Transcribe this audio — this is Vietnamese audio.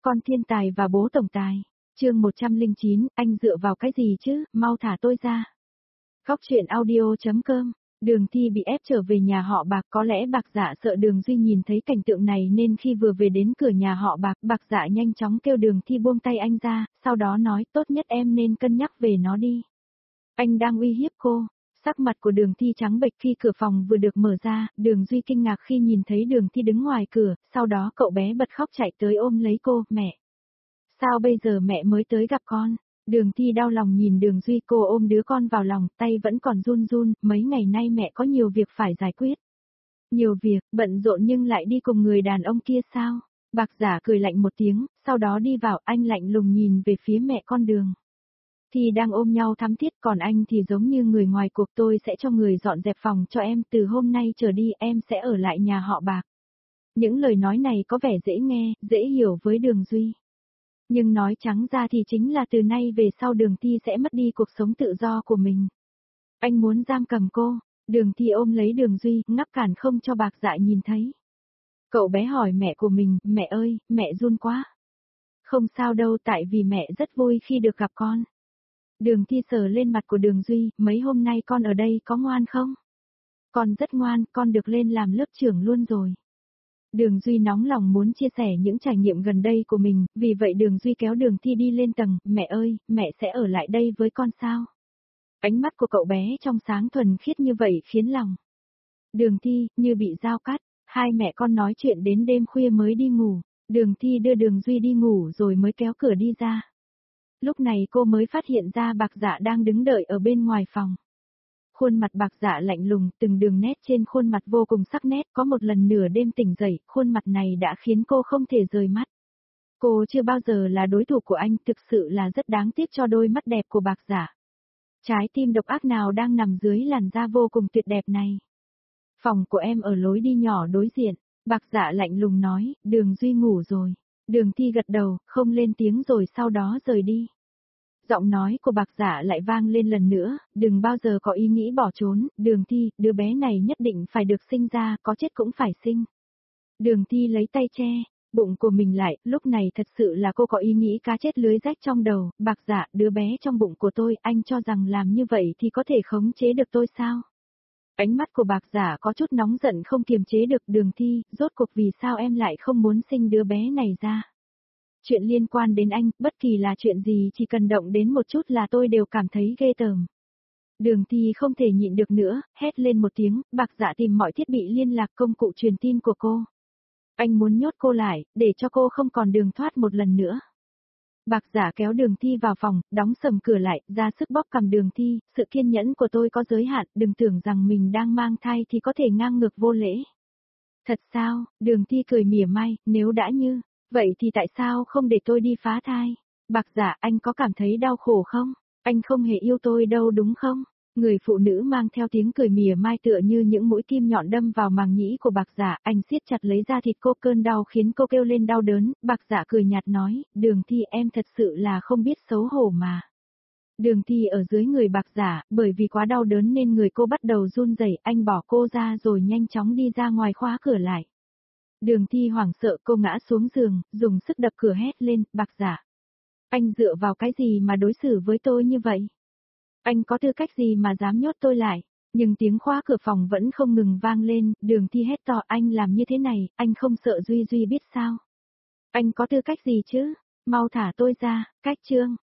Con thiên tài và bố tổng tài. Chương 109, anh dựa vào cái gì chứ, mau thả tôi ra. Góc truyện audio.com. Đường Thi bị ép trở về nhà họ Bạc, có lẽ Bạc Dạ sợ Đường Duy nhìn thấy cảnh tượng này nên khi vừa về đến cửa nhà họ Bạc, Bạc Dạ nhanh chóng kêu Đường Thi buông tay anh ra, sau đó nói tốt nhất em nên cân nhắc về nó đi. Anh đang uy hiếp cô. Sắc mặt của Đường Thi trắng bệch khi cửa phòng vừa được mở ra, Đường Duy kinh ngạc khi nhìn thấy Đường Thi đứng ngoài cửa, sau đó cậu bé bật khóc chạy tới ôm lấy cô, mẹ. Sao bây giờ mẹ mới tới gặp con? Đường Thi đau lòng nhìn Đường Duy, cô ôm đứa con vào lòng, tay vẫn còn run run, mấy ngày nay mẹ có nhiều việc phải giải quyết. Nhiều việc, bận rộn nhưng lại đi cùng người đàn ông kia sao? Bạc Giả cười lạnh một tiếng, sau đó đi vào, anh lạnh lùng nhìn về phía mẹ con Đường. Thì đang ôm nhau thắm thiết, còn anh thì giống như người ngoài cuộc, tôi sẽ cho người dọn dẹp phòng cho em, từ hôm nay trở đi em sẽ ở lại nhà họ Bạc. Những lời nói này có vẻ dễ nghe, dễ hiểu với Đường Duy. Nhưng nói trắng ra thì chính là từ nay về sau Đường Thi sẽ mất đi cuộc sống tự do của mình. Anh muốn giam cầm cô. Đường Thi ôm lấy Đường Duy, ngăn cản không cho Bạc Dạ nhìn thấy. Cậu bé hỏi mẹ của mình, mẹ ơi, mẹ run quá. Không sao đâu, tại vì mẹ rất vui khi được gặp con. Đường Thi sờ lên mặt của Đường Duy, mấy hôm nay con ở đây có ngoan không? Con rất ngoan, con được lên làm lớp trưởng luôn rồi. Đường Duy nóng lòng muốn chia sẻ những trải nghiệm gần đây của mình, vì vậy Đường Duy kéo Đường Thi đi lên tầng, mẹ ơi, mẹ sẽ ở lại đây với con sao? Ánh mắt của cậu bé trong sáng thuần khiết như vậy khiến lòng Đường Thi như bị dao cắt, hai mẹ con nói chuyện đến đêm khuya mới đi ngủ, Đường Thi đưa Đường Duy đi ngủ rồi mới kéo cửa đi ra. Lúc này cô mới phát hiện ra Bạc Dạ đang đứng đợi ở bên ngoài phòng. Khuôn mặt Bạc Dạ lạnh lùng, từng đường nét trên khuôn mặt vô cùng sắc nét, có một lần nửa đêm tỉnh dậy, khuôn mặt này đã khiến cô không thể rời mắt. Cô chưa bao giờ là đối thủ của anh, thực sự là rất đáng tiếc cho đôi mắt đẹp của Bạc Dạ. Trái tim độc ác nào đang nằm dưới làn da vô cùng tuyệt đẹp này. Phòng của em ở lối đi nhỏ đối diện, Bạc Dạ lạnh lùng nói, Đường Duy ngủ rồi. Đường Thi gật đầu, không lên tiếng rồi sau đó rời đi. Giọng nói của Bạc Dạ lại vang lên lần nữa, đừng bao giờ có ý nghĩ bỏ trốn, Đường Thi, đứa bé này nhất định phải được sinh ra, có chết cũng phải sinh. Đường Thi lấy tay che bụng của mình lại, lúc này thật sự là cô có ý nghĩ cá chết lưới rách trong đầu, Bạc Dạ, đứa bé trong bụng của tôi, anh cho rằng làm như vậy thì có thể khống chế được tôi sao? Ánh mắt của Bạc Dạ có chút nóng giận không kiềm chế được. Đường Thi, rốt cuộc vì sao em lại không muốn sinh đứa bé này ra? Chuyện liên quan đến anh, bất kỳ là chuyện gì chỉ cần động đến một chút là tôi đều cảm thấy ghê tởm. Đường Thi không thể nhịn được nữa, hét lên một tiếng, Bạc Dạ tìm mọi thiết bị liên lạc, công cụ truyền tin của cô. Anh muốn nhốt cô lại, để cho cô không còn đường thoát một lần nữa. Bạc Dạ kéo Đường Thi vào phòng, đóng sầm cửa lại, ra sức bóp cằm Đường Thi, sự kiên nhẫn của tôi có giới hạn, đừng tưởng rằng mình đang mang thai thì có thể ngang ngược vô lễ. Thật sao? Đường Thi cười mỉa mai, nếu đã như vậy thì tại sao không để tôi đi phá thai? Bạc Dạ, anh có cảm thấy đau khổ không? Anh không hề yêu tôi đâu đúng không? Người phụ nữ mang theo tiếng cười mỉa mai tựa như những mũi kim nhọn đâm vào màng nhĩ của Bạc Dạ, anh siết chặt lấy da thịt cô, cơn đau khiến cô kêu lên đau đớn. Bạc Dạ cười nhạt nói, Đường Thi em thật sự là không biết xấu hổ mà. Đường Thi ở dưới người Bạc Dạ, bởi vì quá đau đớn nên người cô bắt đầu run rẩy, anh bỏ cô ra rồi nhanh chóng đi ra ngoài khóa cửa lại. Đường Thi hoảng sợ, cô ngã xuống giường, dùng sức đập cửa hét lên, Bạc Dạ. Anh dựa vào cái gì mà đối xử với tôi như vậy? Anh có tư cách gì mà dám nhốt tôi lại? Nhưng tiếng khóa cửa phòng vẫn không ngừng vang lên, Đường Thi hét to, anh làm như thế này, anh không sợ Duy Duy biết sao? Anh có tư cách gì chứ? Mau thả tôi ra, cách chương.